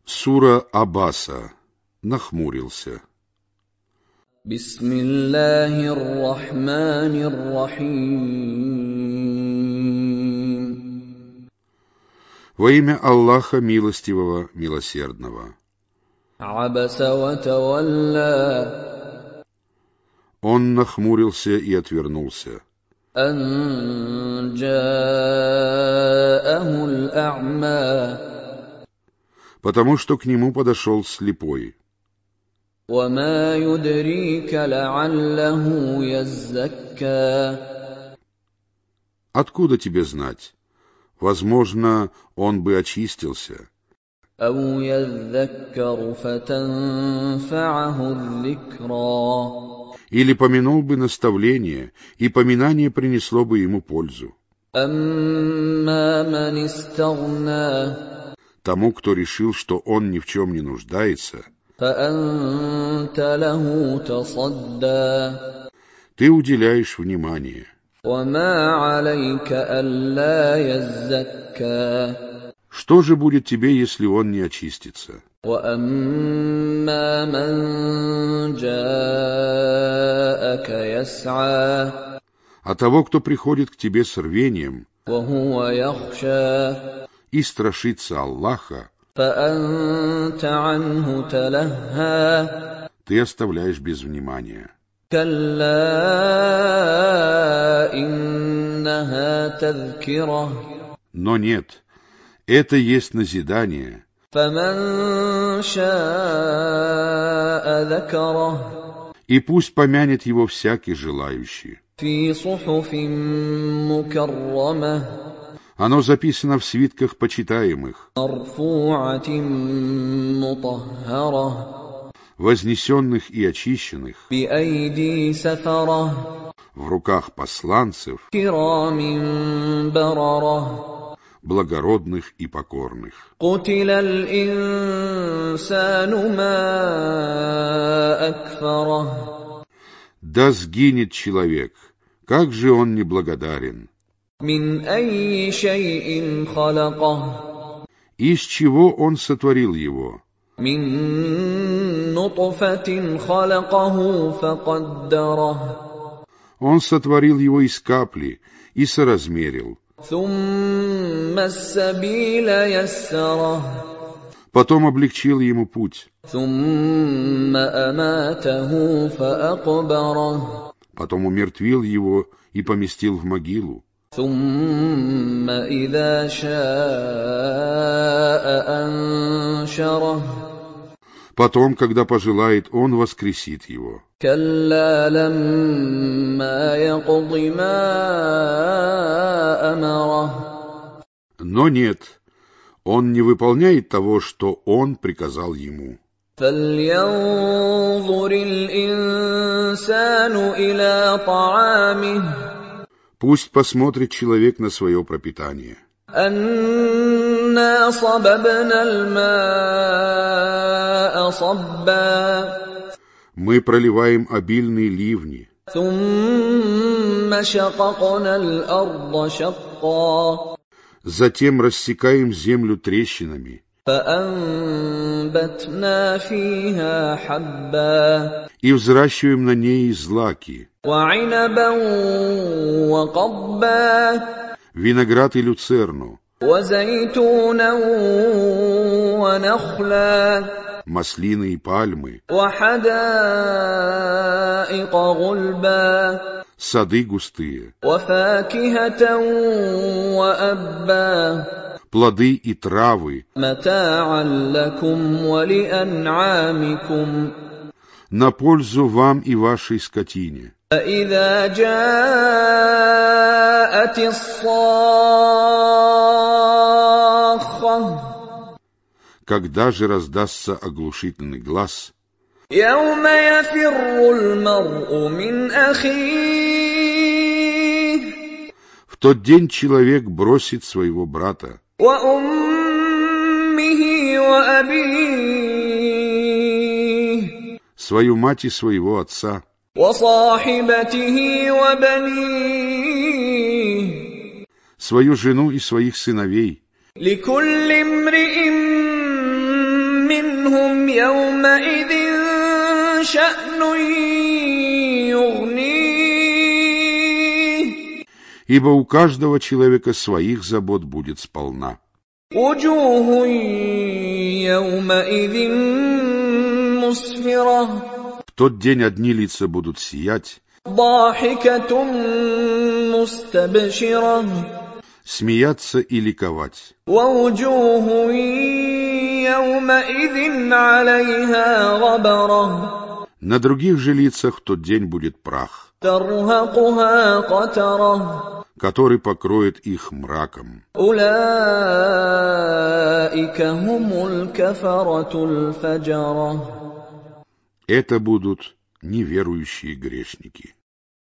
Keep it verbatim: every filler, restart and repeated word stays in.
Сура Абаса. Нахмурился. Бисмиллахир-рахманир-рахим. Во имя Аллаха Милостивого, Милосердного. Абаса ва тавалля. Он нахмурился и отвернулся. Ан джа'ахул а'ма. Потому что к нему подошел слепой. وَمَا يُدْرِيكَ لَعَلَّهُ يَزَّكَّى. Откуда тебе знать? Возможно, он бы очистился. أَوْ يَذَّكَّرُ فَتَنفَعَهُ الذِّكْرَى. Или помянул бы наставление, и поминание принесло бы ему пользу. أَمَّا مَنِ اسْتَغْنَى. Тому, кто решил, что он ни в чем не нуждается, فَأَنْتَ لَهُ تَصَدَّى. ты уделяешь внимание. وَمَا عَلَيْكَ أَلَّا يَزَّكَّى. Что же будет тебе, если он не очистится? وَأَمَّا مَنْ جَاءَكَ يَسْعَى. А того, кто приходит к тебе с рвением وَهُوَ يَخْشَى. и страшится Аллаха, فَأَنْتَ عَنْهُ تَلَهَّى. ты оставляешь без внимания. كَلَّا إِنَّهَا تَذْكِرَةٌ. Но нет, это есть назидание. فَمَنْ شَاءَ ذَكَرَهُ. И пусть помянет его всякий желающий. فِي صُحُفٍ مُكَرَّمَةٍ. Оно записано в свитках почитаемых, مَرْفُوعَةٍ مُطَهَّرَةٍ. вознесенных и очищенных, بِأَيْدِي سَفَرَةٍ. в руках посланцев, كِرَامٍ بَرَرَةٍ. благородных и покорных. قُتِلَ الْإِنسَانُ مَا أَكْفَرَهُ. Да сгинет человек, как же он неблагодарен! مِنْ أَيِّ شَيْءٍ خَلَقَهُ. Из чего он сотворил его? مِنْ نُطْفَةٍ خَلَقَهُ فَقَدَّرَهُ. Он сотворил его из капли и соразмерил. ثُمَّ السَّبِيلَ يَسَّرَهُ. Потом облегчил ему путь. ثُمَّ أَمَاتَهُ فَأَقْبَرَهُ. Потом умертвил его и поместил в могилу. ثُمَّ إِذَا شَاءَ أَنشَرَهُ. Потом, когда пожелает, он воскресит его. كَلَّا لَمَّا يَقْضِ مَا أَمَرَهُ. Но нет, он не выполняет того, что он приказал ему. فَلْيَنظُرِ الْإِنسَانُ إِلَى طَعَامِهِ. Пусть посмотрит человек на свое пропитание. أَنَّا صَبَبْنَا الْمَاءَ صَبًّا. Мы проливаем обильные ливни. ثُمَّ شَقَقْنَا الْأَرْضَ شَقًّا. Затем рассекаем землю трещинами. فَأَنبَتْنَا فِيهَا حَبًّا. И взращиваем на ней злаки. وَعِنَبًا وَقَضْبًا. Виноград и люцерну. وَزَيْتُونًا وَنَخْلًا. Маслины и пальмы. وَحَدَائِقَ غُلْبًا. Сады густые. وَفَاكِهَةً وَأَبًّا. Плоды и травы. مَتَاعًا لَكُمْ وَلِأَنْعَامِكُمْ. На пользу вам и вашей скотине. فَإِذَا جَاءَتِ الصَّاخَّةُ. Когда же раздастся оглушительный глас? يَوْمَ يَفِرُّ الْمَرْءُ مِنْ أَخِيهِ. В тот день человек бросит своего брата. وَأُمِّهِ وَأَبِيهِ. Свою мать и своего отца. وَصَاحِبَتِهِ وَبَنِيهِ. Свою жену и своих сыновей. لِكُلِّ امْرِئٍ منهم يومئذ شأن يغنيه. Ибо у каждого человека своих забот будет сполна. وجوه يومئذ مسفرة. В тот день одни лица будут сиять, ضاحكة مستبشرة. смеяться и ликовать. ووجوه يومئذ عليها غبرة. На других же лицах в тот день будет прах, ترهقها قترة. который покроет их мраком. أولئك هم الكفرة الفجرة. Это будут неверующие грешники.